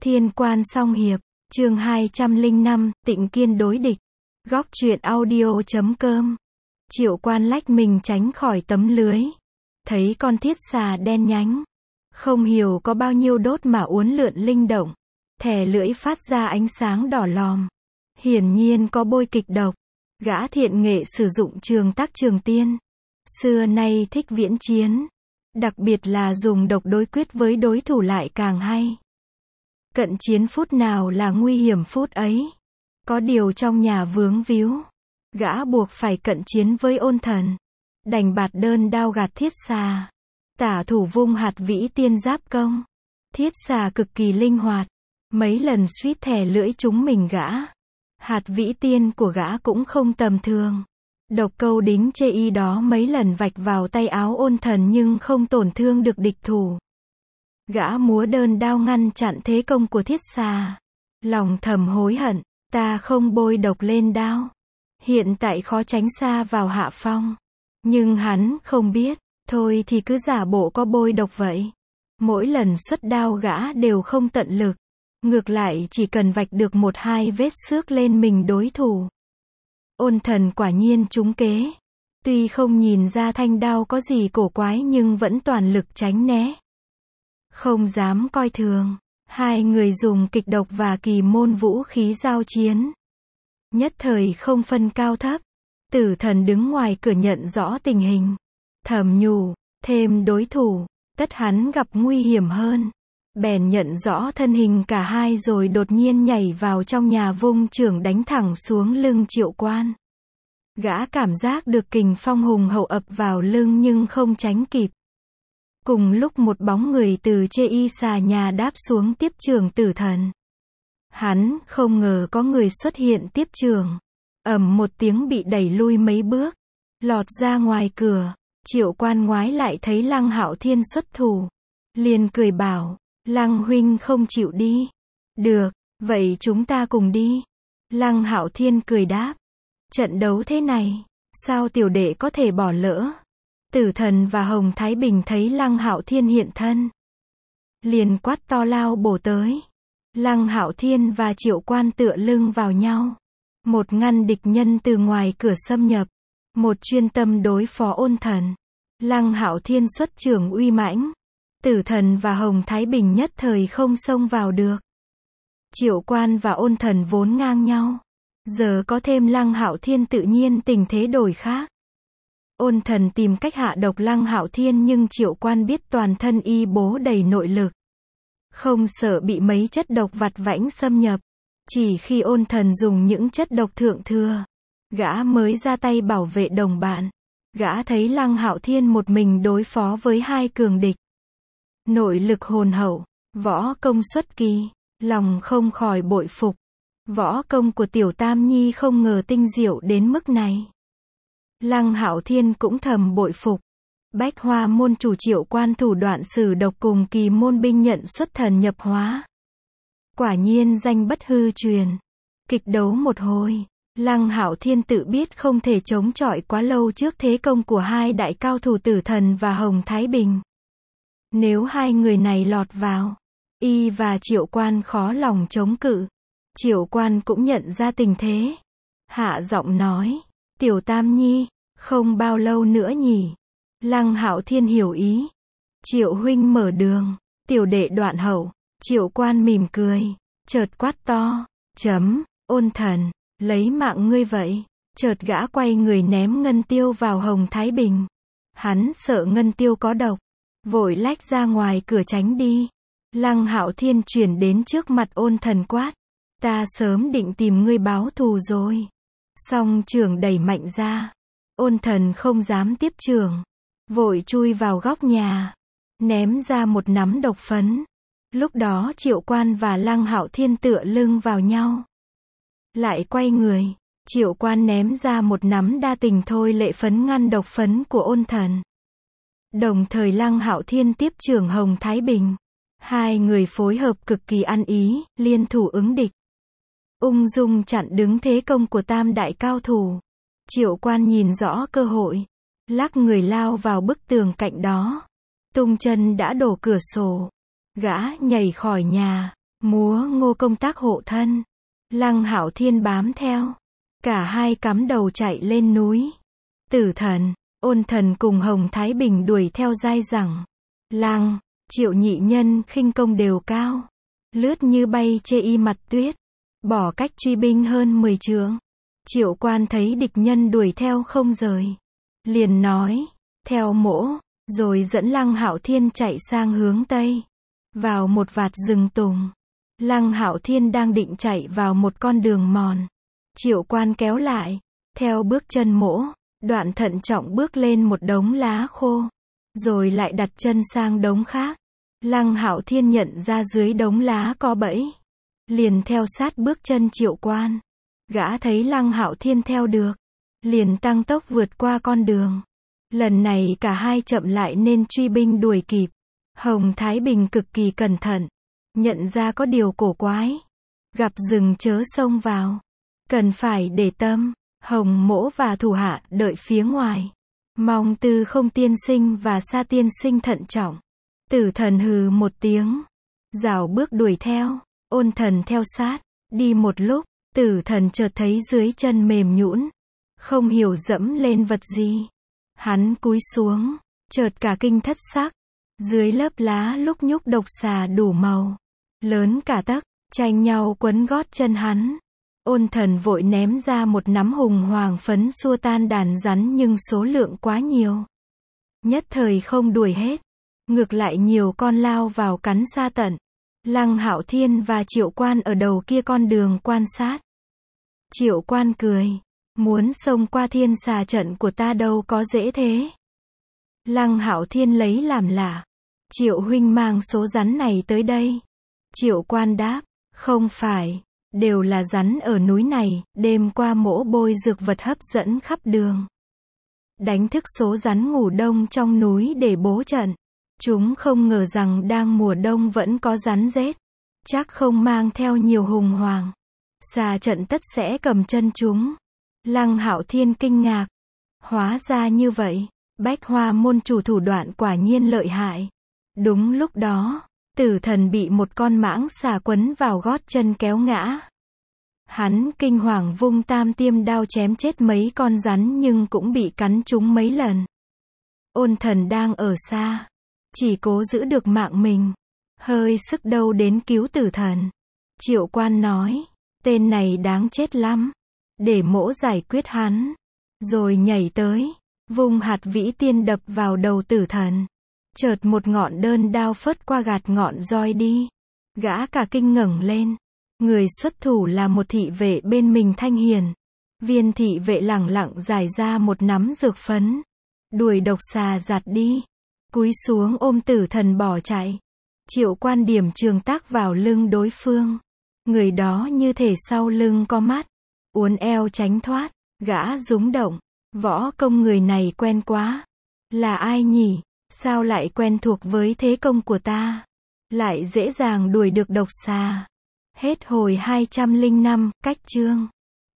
Thiên Quan Song Hiệp, chương 205, Tịnh Kiên đối địch. Góc truyện audio.com. Triệu Quan lách mình tránh khỏi tấm lưới. Thấy con thiết xà đen nhánh. Không hiểu có bao nhiêu đốt mà uốn lượn linh động. Thè lưỡi phát ra ánh sáng đỏ lòm. Hiển nhiên có bôi kịch độc. Gã thiện nghệ sử dụng trường tác trường tiên. Xưa nay thích viễn chiến. Đặc biệt là dùng độc đối quyết với đối thủ lại càng hay. Cận chiến phút nào là nguy hiểm phút ấy. Có điều trong nhà vướng víu. Gã buộc phải cận chiến với Ôn Thần. Đành bạt đơn đao gạt thiết xà. Tả thủ vung hạt vĩ tiên giáp công. Thiết xà cực kỳ linh hoạt. Mấy lần suýt thè lưỡi trúng mình gã. Hạt vĩ tiên của gã cũng không tầm thường. Độc câu đính chê y đó mấy lần vạch vào tay áo Ôn Thần nhưng không tổn thương được địch thủ. Gã múa đơn đao ngăn chặn thế công của thiết xà. Lòng thầm hối hận, ta không bôi độc lên đao. Hiện tại khó tránh xa vào hạ phong. Nhưng hắn không biết, thôi thì cứ giả bộ có bôi độc vậy. Mỗi lần xuất đao gã đều không tận lực. Ngược lại chỉ cần vạch được một hai vết xước lên mình đối thủ. Ôn Thần quả nhiên trúng kế. Tuy không nhìn ra thanh đao có gì cổ quái nhưng vẫn toàn lực tránh né. Không dám coi thường. Hai người dùng kịch độc và kỳ môn vũ khí giao chiến. Nhất thời không phân cao thấp. Tử Thần đứng ngoài cửa nhận rõ tình hình. Thầm nhủ, thêm đối thủ, tất hắn gặp nguy hiểm hơn. Bèn nhận rõ thân hình cả hai rồi đột nhiên nhảy vào trong nhà vung chưởng đánh thẳng xuống lưng Triệu Quan. Gã cảm giác được kình phong hùng hậu ập vào lưng nhưng không tránh kịp. Cùng lúc một bóng người từ chê y xà nhà đáp xuống tiếp chưởng Tử Thần. Hắn không ngờ có người xuất hiện tiếp chưởng. Ầm một tiếng bị đẩy lui mấy bước. Lọt ra ngoài cửa. Triệu Quan ngoái lại thấy Lăng Hạo Thiên xuất thủ. Liền cười bảo, Lăng huynh không chịu đi. Được, vậy chúng ta cùng đi. Lăng Hạo Thiên cười đáp. Trận đấu thế này, sao tiểu đệ có thể bỏ lỡ. Tử Thần và Hồng Thái Bình thấy Lăng Hạo Thiên hiện thân. Liền quát to lao bổ tới. Lăng Hạo Thiên và Triệu Quan tựa lưng vào nhau. Một ngăn địch nhân từ ngoài cửa xâm nhập. Một chuyên tâm đối phó Ôn Thần. Lăng Hạo Thiên xuất chưởng uy mãnh. Tử Thần và Hồng Thái Bình nhất thời không xông vào được. Triệu Quan và Ôn Thần vốn ngang nhau. Giờ có thêm Lăng Hạo Thiên tự nhiên tình thế đổi khác. Ôn Thần tìm cách hạ độc Lăng Hạo Thiên nhưng Triệu Quan biết toàn thân y bố đầy nội lực. Không sợ bị mấy chất độc vặt vãnh xâm nhập. Chỉ khi Ôn Thần dùng những chất độc thượng thừa, gã mới ra tay bảo vệ đồng bạn. Gã thấy Lăng Hạo Thiên một mình đối phó với hai cường địch. Nội lực hồn hậu, võ công xuất kỳ, lòng không khỏi bội phục. Võ công của Tiểu Tam Nhi không ngờ tinh diệu đến mức này. Lăng Hạo Thiên cũng thầm bội phục. Bách Hoa môn chủ Triệu Quan thủ đoạn sử độc cùng kỳ môn binh nhận xuất thần nhập hóa. Quả nhiên danh bất hư truyền. Kịch đấu một hồi, Lăng Hạo Thiên tự biết không thể chống chọi quá lâu trước thế công của hai đại cao thủ Tử Thần và Hồng Thái Bình. Nếu hai người này lọt vào, y và Triệu Quan khó lòng chống cự. Triệu Quan cũng nhận ra tình thế. Hạ giọng nói, Tiểu Tam Nhi, không bao lâu nữa nhỉ. Lăng Hạo Thiên hiểu ý. Triệu huynh mở đường, tiểu đệ đoạn hậu. Triệu Quan mỉm cười, chợt quát to, Ôn Thần, lấy mạng ngươi vậy. Chợt gã quay người ném ngân tiêu vào Hồng Thái Bình. Hắn sợ ngân tiêu có độc, vội lách ra ngoài cửa tránh đi. Lăng Hạo Thiên chuyển đến trước mặt Ôn Thần quát, ta sớm định tìm ngươi báo thù rồi. Song chưởng đẩy mạnh ra. Ôn Thần không dám tiếp chưởng, vội chui vào góc nhà, ném ra một nắm độc phấn. Lúc đó Triệu Quan và Lăng Hạo Thiên tựa lưng vào nhau. Lại quay người, Triệu Quan ném ra một nắm đa tình thôi lệ phấn ngăn độc phấn của Ôn Thần. Đồng thời Lăng Hạo Thiên tiếp chưởng Hồng Thái Bình. Hai người phối hợp cực kỳ ăn ý, liên thủ ứng địch. Ung dung chặn đứng thế công của tam đại cao thủ. Triệu Quan nhìn rõ cơ hội, lắc người lao vào bức tường cạnh đó. Tung chân đã đổ cửa sổ. Gã nhảy khỏi nhà, múa ngô công tác hộ thân. Lăng Hạo Thiên bám theo. Cả hai cắm đầu chạy lên núi. Tử Thần, Ôn Thần cùng Hồng Thái Bình đuổi theo dai dẳng. Lăng, Triệu nhị nhân khinh công đều cao. Lướt như bay chê y mặt tuyết. Bỏ cách truy binh hơn 10 trượng. Triệu Quan thấy địch nhân đuổi theo không rời. Liền nói, theo mỗ, rồi dẫn Lăng Hạo Thiên chạy sang hướng Tây. Vào một vạt rừng tùng. Lăng Hạo Thiên đang định chạy vào một con đường mòn. Triệu Quan kéo lại. Theo bước chân mỗ, đoạn thận trọng bước lên một đống lá khô. Rồi lại đặt chân sang đống khác. Lăng Hạo Thiên nhận ra dưới đống lá có bẫy. Liền theo sát bước chân Triệu Quan. Gã thấy Lăng Hạo Thiên theo được. Liền tăng tốc vượt qua con đường. Lần này cả hai chậm lại nên truy binh đuổi kịp. Hồng Thái Bình cực kỳ cẩn thận. Nhận ra có điều cổ quái. Gặp rừng chớ xông vào. Cần phải để tâm. Hồng Mỗ và thủ hạ đợi phía ngoài. Mong Tư Không tiên sinh và Sa tiên sinh thận trọng. Tử Thần hừ một tiếng. Rảo bước đuổi theo. Ôn Thần theo sát. Đi một lúc, Tử Thần chợt thấy dưới chân mềm nhũn. Không hiểu dẫm lên vật gì. Hắn cúi xuống. Chợt cả kinh thất sắc. Dưới lớp lá lúc nhúc độc xà đủ màu. Lớn cả tấc, tranh nhau quấn gót chân hắn. Ôn Thần vội ném ra một nắm hùng hoàng phấn xua tan đàn rắn nhưng số lượng quá nhiều. Nhất thời không đuổi hết. Ngược lại nhiều con lao vào cắn xa tận. Lăng Hạo Thiên và Triệu Quan ở đầu kia con đường quan sát. Triệu Quan cười. Muốn xông qua thiên xà trận của ta đâu có dễ thế. Lăng Hạo Thiên lấy làm lạ. Triệu huynh mang số rắn này tới đây. Triệu Quan đáp. Không phải. Đều là rắn ở núi này. Đêm qua mỗ bôi dược vật hấp dẫn khắp đường. Đánh thức số rắn ngủ đông trong núi để bố trận. Chúng không ngờ rằng đang mùa đông vẫn có rắn rết. Chắc không mang theo nhiều hùng hoàng. Xà trận tất sẽ cầm chân chúng. Lăng Hạo Thiên kinh ngạc. Hóa ra như vậy. Bách Hoa môn chủ thủ đoạn quả nhiên lợi hại. Đúng lúc đó, Tử Thần bị một con mãng xà quấn vào gót chân kéo ngã. Hắn kinh hoàng vung tam tiêm đao chém chết mấy con rắn nhưng cũng bị cắn trúng mấy lần. Ôn Thần đang ở xa. Chỉ cố giữ được mạng mình. Hơi sức đâu đến cứu Tử Thần. Triệu Quan nói. Tên này đáng chết lắm. Để mỗ giải quyết hắn. Rồi nhảy tới. Vung hạt vĩ tiên đập vào đầu Tử Thần. Chợt một ngọn đơn đao phớt qua gạt ngọn roi đi. Gã cả kinh ngẩng lên. Người xuất thủ là một thị vệ bên mình Thanh Hiền. Viên thị vệ lẳng lặng giải ra một nắm dược phấn. Đuổi độc xà giạt đi. Cúi xuống ôm Tử Thần bỏ chạy. Triệu Quan điểm trường tác vào lưng đối phương. Người đó như thể sau lưng có mắt. Uốn eo tránh thoát. Gã rúng động. Võ công người này quen quá. Là ai nhỉ? Sao lại quen thuộc với thế công của ta? Lại dễ dàng đuổi được độc xà. Hết hồi 205, cách chương.